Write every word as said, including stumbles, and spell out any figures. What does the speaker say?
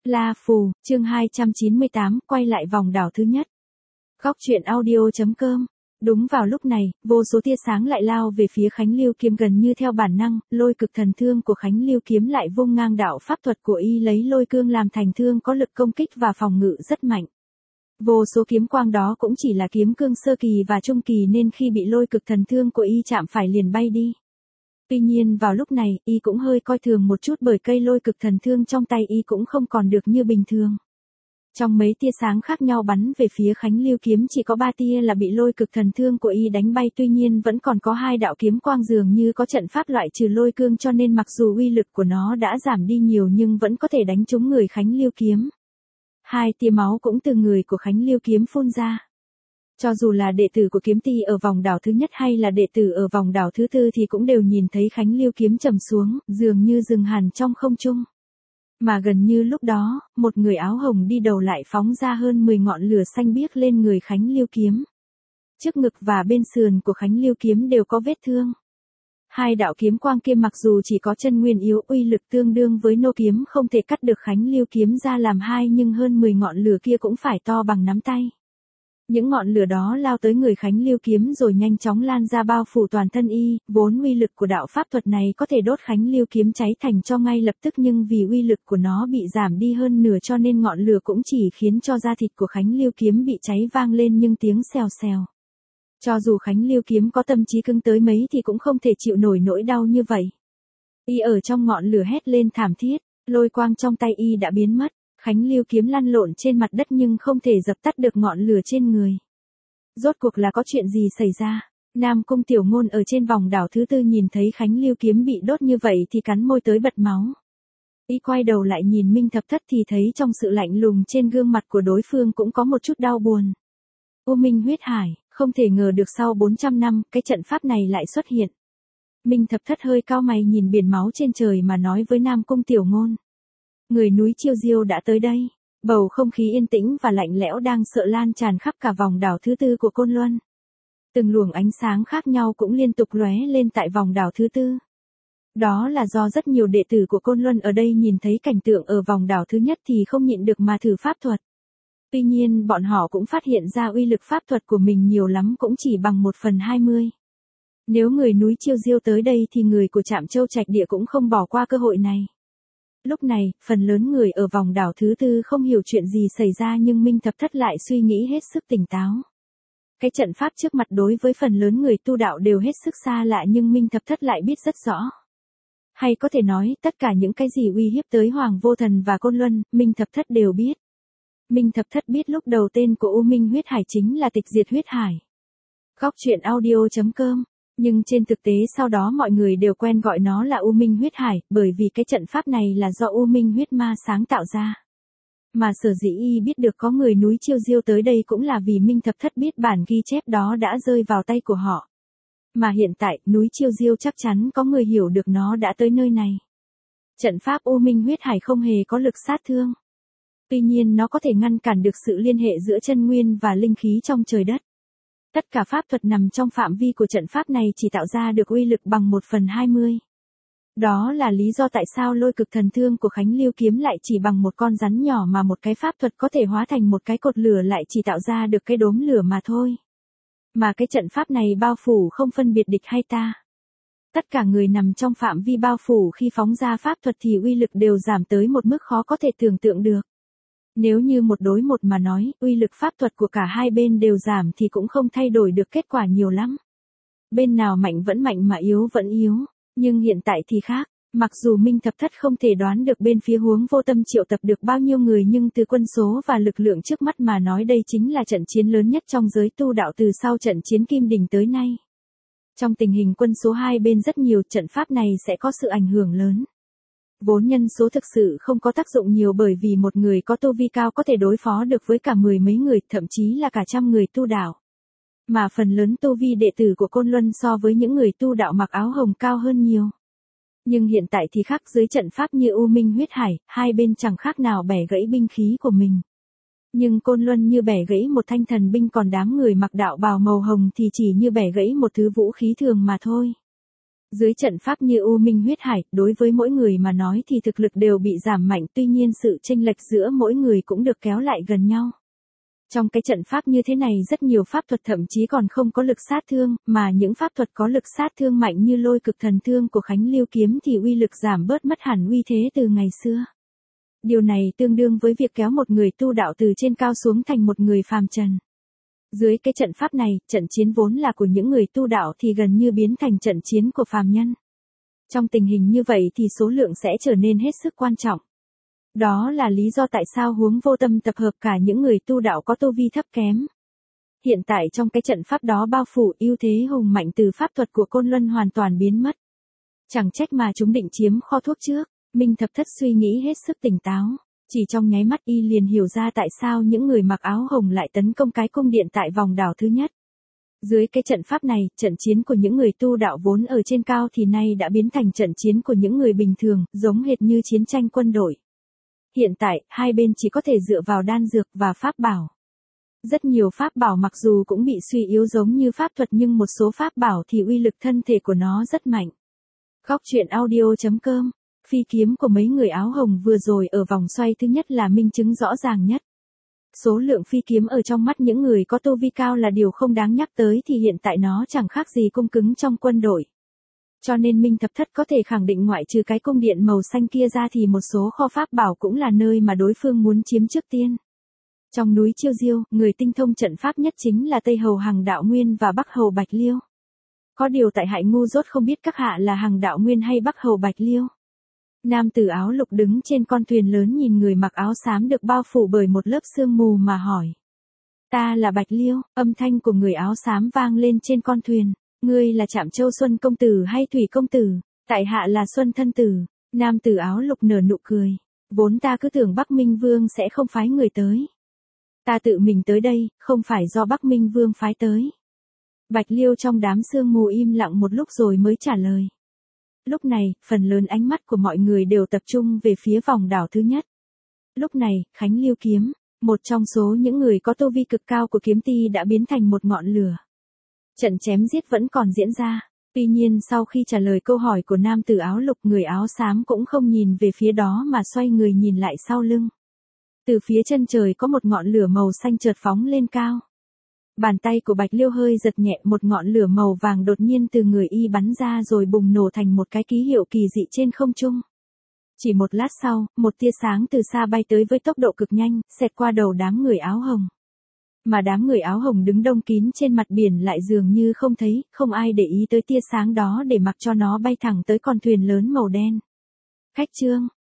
La Phù, chương hai trăm chín mươi tám, quay lại vòng đảo thứ nhất. Góc truyện audio.com. Đúng vào lúc này, vô số tia sáng lại lao về phía Khánh Lưu Kiếm gần như theo bản năng, lôi cực thần thương của Khánh Lưu Kiếm lại vung ngang đạo pháp thuật của y lấy lôi cương làm thành thương có lực công kích và phòng ngự rất mạnh. Vô số kiếm quang đó cũng chỉ là kiếm cương sơ kỳ và trung kỳ nên khi bị lôi cực thần thương của y chạm phải liền bay đi. Tuy nhiên vào lúc này, y cũng hơi coi thường một chút bởi cây lôi cực thần thương trong tay y cũng không còn được như bình thường. Trong mấy tia sáng khác nhau bắn về phía Khánh Lưu Kiếm chỉ có ba tia là bị lôi cực thần thương của y đánh bay, tuy nhiên vẫn còn có hai đạo kiếm quang dường như có trận pháp loại trừ lôi cương cho nên mặc dù uy lực của nó đã giảm đi nhiều nhưng vẫn có thể đánh trúng người Khánh Lưu Kiếm. Hai tia máu cũng từ người của Khánh Lưu Kiếm phun ra. Cho dù là đệ tử của kiếm ti ở vòng đảo thứ nhất hay là đệ tử ở vòng đảo thứ tư thì cũng đều nhìn thấy Khánh Lưu Kiếm trầm xuống, dường như dừng hẳn trong không trung. Mà gần như lúc đó, một người áo hồng đi đầu lại phóng ra hơn mười ngọn lửa xanh biếc lên người Khánh Lưu Kiếm. Trước ngực và bên sườn của Khánh Lưu Kiếm đều có vết thương. Hai đạo kiếm quang kia mặc dù chỉ có chân nguyên yếu, uy lực tương đương với nô kiếm không thể cắt được Khánh Lưu Kiếm ra làm hai, nhưng hơn mười ngọn lửa kia cũng phải to bằng nắm tay. Những ngọn lửa đó lao tới người Khánh Lưu Kiếm rồi nhanh chóng lan ra bao phủ toàn thân y, vốn uy lực của đạo pháp thuật này có thể đốt Khánh Lưu Kiếm cháy thành tro ngay lập tức, nhưng vì uy lực của nó bị giảm đi hơn nửa cho nên ngọn lửa cũng chỉ khiến cho da thịt của Khánh Lưu Kiếm bị cháy vang lên nhưng tiếng xèo xèo. Cho dù Khánh Lưu Kiếm có tâm trí cứng tới mấy thì cũng không thể chịu nổi nỗi đau như vậy. Y ở trong ngọn lửa hét lên thảm thiết, lôi quang trong tay y đã biến mất. Khánh Lưu Kiếm lăn lộn trên mặt đất nhưng không thể dập tắt được ngọn lửa trên người. Rốt cuộc là có chuyện gì xảy ra? Nam Cung Tiểu Ngôn ở trên vòng đảo thứ tư nhìn thấy Khánh Lưu Kiếm bị đốt như vậy thì cắn môi tới bật máu. Y quay đầu lại nhìn Minh Thập Thất thì thấy trong sự lạnh lùng trên gương mặt của đối phương cũng có một chút đau buồn. U Minh huyết hải, không thể ngờ được sau bốn trăm năm, cái trận pháp này lại xuất hiện. Minh Thập Thất hơi cau mày nhìn biển máu trên trời mà nói với Nam Cung Tiểu Ngôn. Người núi Chiêu Diêu đã tới đây. Bầu không khí yên tĩnh và lạnh lẽo đang sợ lan tràn khắp cả vòng đảo thứ tư của Côn Luân. Từng luồng ánh sáng khác nhau cũng liên tục lóe lên tại vòng đảo thứ tư. Đó là do rất nhiều đệ tử của Côn Luân ở đây nhìn thấy cảnh tượng ở vòng đảo thứ nhất thì không nhịn được mà thử pháp thuật. Tuy nhiên bọn họ cũng phát hiện ra uy lực pháp thuật của mình nhiều lắm cũng chỉ bằng một phần hai mươi. Nếu người núi Chiêu Diêu tới đây thì người của Trạm Châu Trạch Địa cũng không bỏ qua cơ hội này. Lúc này, phần lớn người ở vòng đảo thứ tư không hiểu chuyện gì xảy ra nhưng Minh Thập Thất lại suy nghĩ hết sức tỉnh táo. Cái trận pháp trước mặt đối với phần lớn người tu đạo đều hết sức xa lạ nhưng Minh Thập Thất lại biết rất rõ. Hay có thể nói, tất cả những cái gì uy hiếp tới Hoàng Vô Thần và Côn Luân, Minh Thập Thất đều biết. Minh Thập Thất biết lúc đầu tên của U Minh huyết hải chính là Tịch Diệt huyết hải. Góc truyện audio.com. Nhưng trên thực tế sau đó mọi người đều quen gọi nó là U Minh huyết hải, bởi vì cái trận pháp này là do U Minh huyết ma sáng tạo ra. Mà sở dĩ y biết được có người núi Chiêu Diêu tới đây cũng là vì Minh Thập Thất biết bản ghi chép đó đã rơi vào tay của họ. Mà hiện tại, núi Chiêu Diêu chắc chắn có người hiểu được nó đã tới nơi này. Trận pháp U Minh huyết hải không hề có lực sát thương. Tuy nhiên nó có thể ngăn cản được sự liên hệ giữa chân nguyên và linh khí trong trời đất. Tất cả pháp thuật nằm trong phạm vi của trận pháp này chỉ tạo ra được uy lực bằng một phần hai mươi. Đó là lý do tại sao lôi cực thần thương của Khánh Lưu Kiếm lại chỉ bằng một con rắn nhỏ mà một cái pháp thuật có thể hóa thành một cái cột lửa lại chỉ tạo ra được cái đốm lửa mà thôi. Mà cái trận pháp này bao phủ không phân biệt địch hay ta. Tất cả người nằm trong phạm vi bao phủ khi phóng ra pháp thuật thì uy lực đều giảm tới một mức khó có thể tưởng tượng được. Nếu như một đối một mà nói, uy lực pháp thuật của cả hai bên đều giảm thì cũng không thay đổi được kết quả nhiều lắm. Bên nào mạnh vẫn mạnh mà yếu vẫn yếu, nhưng hiện tại thì khác, mặc dù Minh Thập Thất không thể đoán được bên phía Huống Vô Tâm triệu tập được bao nhiêu người nhưng từ quân số và lực lượng trước mắt mà nói đây chính là trận chiến lớn nhất trong giới tu đạo từ sau trận chiến Kim Đình tới nay. Trong tình hình quân số hai bên rất nhiều, trận pháp này sẽ có sự ảnh hưởng lớn. Vốn nhân số thực sự không có tác dụng nhiều bởi vì một người có tu vi cao có thể đối phó được với cả mười mấy người, thậm chí là cả trăm người tu đạo. Mà phần lớn tu vi đệ tử của Côn Luân so với những người tu đạo mặc áo hồng cao hơn nhiều. Nhưng hiện tại thì khác, dưới trận pháp như U Minh huyết hải, hai bên chẳng khác nào bẻ gãy binh khí của mình. Nhưng Côn Luân như bẻ gãy một thanh thần binh, còn đám người mặc đạo bào màu hồng thì chỉ như bẻ gãy một thứ vũ khí thường mà thôi. Dưới trận pháp như U Minh huyết hải, đối với mỗi người mà nói thì thực lực đều bị giảm mạnh, tuy nhiên sự chênh lệch giữa mỗi người cũng được kéo lại gần nhau. Trong cái trận pháp như thế này rất nhiều pháp thuật thậm chí còn không có lực sát thương, mà những pháp thuật có lực sát thương mạnh như lôi cực thần thương của Khánh Lưu kiếm thì uy lực giảm bớt mất hẳn uy thế từ ngày xưa. Điều này tương đương với việc kéo một người tu đạo từ trên cao xuống thành một người phàm trần. Dưới cái trận pháp này, trận chiến vốn là của những người tu đạo thì gần như biến thành trận chiến của phàm nhân. Trong tình hình như vậy thì số lượng sẽ trở nên hết sức quan trọng. Đó là lý do tại sao Huống Vô Tâm tập hợp cả những người tu đạo có tu vi thấp kém. Hiện tại trong cái trận pháp đó bao phủ, ưu thế hùng mạnh từ pháp thuật của Côn Luân hoàn toàn biến mất. Chẳng trách mà chúng định chiếm kho thuốc trước. Minh Thập Thất suy nghĩ hết sức tỉnh táo. Chỉ trong nháy mắt y liền hiểu ra tại sao những người mặc áo hồng lại tấn công cái cung điện tại vòng đảo thứ nhất. Dưới cái trận pháp này, trận chiến của những người tu đạo vốn ở trên cao thì nay đã biến thành trận chiến của những người bình thường, giống hệt như chiến tranh quân đội. Hiện tại, hai bên chỉ có thể dựa vào đan dược và pháp bảo. Rất nhiều pháp bảo mặc dù cũng bị suy yếu giống như pháp thuật nhưng một số pháp bảo thì uy lực thân thể của nó rất mạnh. Góc truyện audio chấm com. Phi kiếm của mấy người áo hồng vừa rồi ở vòng xoay thứ nhất là minh chứng rõ ràng nhất. Số lượng phi kiếm ở trong mắt những người có tu vi cao là điều không đáng nhắc tới thì hiện tại nó chẳng khác gì cung cứng trong quân đội. Cho nên Minh Thập Thất có thể khẳng định ngoại trừ cái cung điện màu xanh kia ra thì một số kho pháp bảo cũng là nơi mà đối phương muốn chiếm trước tiên. Trong núi Chiêu Diêu, người tinh thông trận pháp nhất chính là Tây Hầu Hằng Đạo Nguyên và Bắc Hầu Bạch Liêu. Có điều tại hại ngu dốt không biết các hạ là Hằng Đạo Nguyên hay Bắc Hầu Bạch Liêu. Nam tử áo lục đứng trên con thuyền lớn nhìn người mặc áo xám được bao phủ bởi một lớp sương mù mà hỏi. Ta là Bạch Liêu, âm thanh của người áo xám vang lên trên con thuyền. Ngươi là Trạm Châu Xuân công tử hay Thủy công tử? Tại hạ là Xuân thân tử. Nam tử áo lục nở nụ cười. Vốn ta cứ tưởng Bắc Minh Vương sẽ không phái người tới. Ta tự mình tới đây, không phải do Bắc Minh Vương phái tới. Bạch Liêu trong đám sương mù im lặng một lúc rồi mới trả lời. Lúc này, phần lớn ánh mắt của mọi người đều tập trung về phía vòng đảo thứ nhất. Lúc này, Khánh Lưu kiếm, một trong số những người có tu vi cực cao của kiếm ti đã biến thành một ngọn lửa. Trận chém giết vẫn còn diễn ra. Tuy nhiên sau khi trả lời câu hỏi của nam tử áo lục, người áo xám cũng không nhìn về phía đó mà xoay người nhìn lại sau lưng. Từ phía chân trời có một ngọn lửa màu xanh chợt phóng lên cao. Bàn tay của Bạch Liêu hơi giật nhẹ, một ngọn lửa màu vàng đột nhiên từ người y bắn ra rồi bùng nổ thành một cái ký hiệu kỳ dị trên không trung. Chỉ một lát sau, một tia sáng từ xa bay tới với tốc độ cực nhanh, xẹt qua đầu đám người áo hồng. Mà đám người áo hồng đứng đông kín trên mặt biển lại dường như không thấy, không ai để ý tới tia sáng đó để mặc cho nó bay thẳng tới con thuyền lớn màu đen. Khách trương,